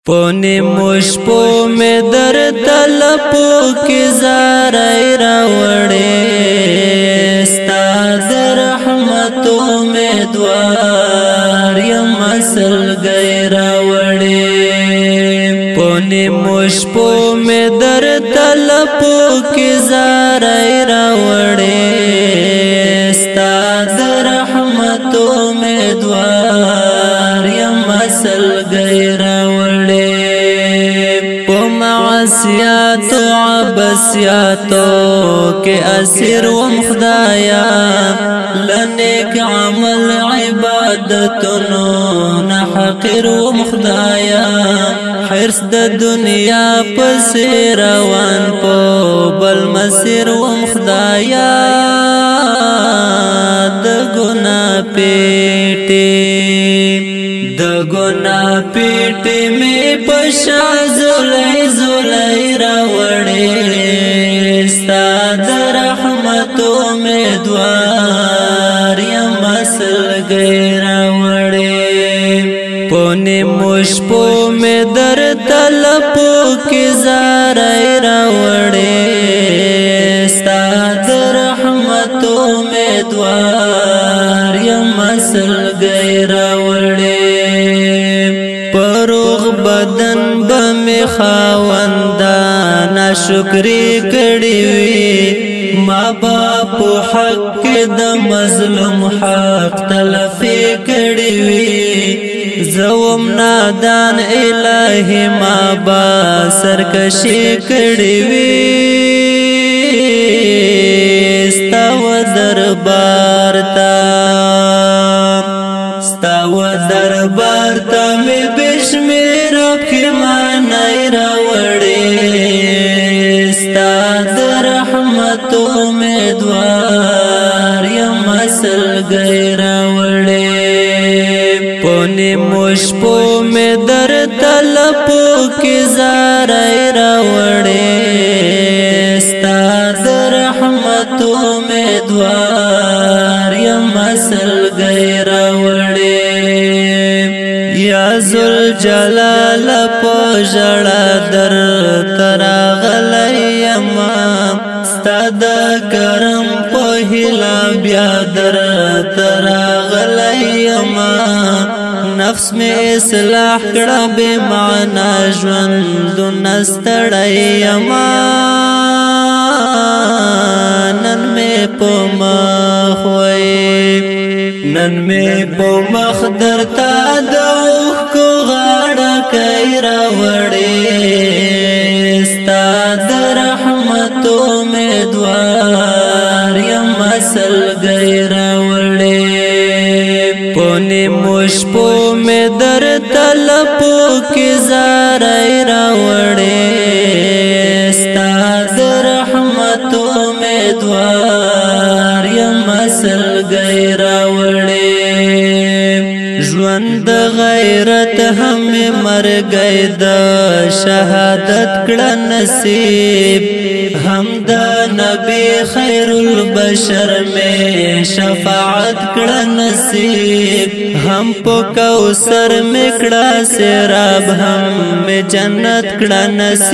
پونی مشپو میں در تلپو کی زارای راوڑے استاد رحمتو میں دوار یم اصل گئی راوڑے پونی مشپو میں در تلپو کی زارای راوڑے استاد رحمتو میں دوار یم اصل گئی راوڑے معصیات و عبسیاتو کے اسیر و مخدایا لنیک عمل عبادتنو نحقر و مخدایا حرص د دنیا پس روان پو بل مسیر و مخدایا د گناہ پیٹی د گناہ پیٹی میں پشا زولی زولی راوڑے استاد رحمتو میں دوار یم اصل گئی راوڑے پونی مشپو میں در تلپو کی زارای راوڑے استاد رحمتو میں دوار یم اصل گئی راوڑے پروغ بدن بمی خاوندان شکری کڑی وی ما باپ حق د مظلوم حق تلفی کڑی وی زوم نادان الہی ما با سرکشی کڑی وی ستاو دربار تا میں بشمیر کی معنی راوڑے استاد رحمتو میں دوار یم اصل گئی راوڑے پونی مشپو میں در تلپو کی زارای راوڑے استاد رحمتو میں دوار یم اصل گئی راوڑے یا ذوالجلال پو جڑا در تراغلی یما ستاد کرم پو ہلا بیا در تراغلی یما نفس میں اصلاح کڑا بے معنی ژوند نستڑی یما نن میں پو مخ نن میں پو مخ در تا دوخ کو غاڑا کئی راوڑے استاد رحمتو میں دوار یم اصل گئی راوڑے پونی مشپو میں در تلپو کی زارای راوڑے استاد رحمتو میں دوار یم اصل گئی راوڑے ژوند غیرت ہم مر گئی دا شہادت کڑا نصیب ہم دا نبی خیر البشر میں شفاعت کڑا نصیب ہم پو کوثر میں کڑا سراب ہم میں جنت کڑا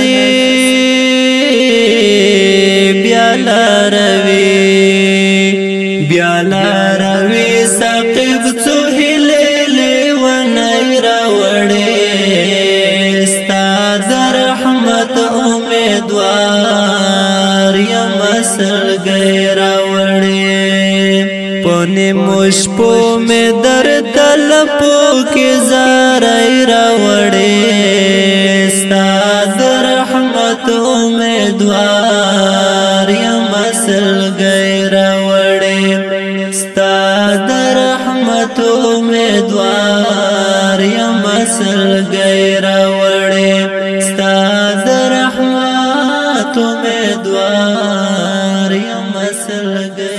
نصیب بیالا روی ساقب سوہلے استاد رحمت امیدوار یم اصل گئی راوڑے پونی مشپو میں در تلپو کی زارای راوڑے استاد رحمت امیدوار یم اصل گئی راوڑے استاد رحمت امیدوار یم اصل گئی راوڑے استاد رحمت امیدوار یم اصل گئی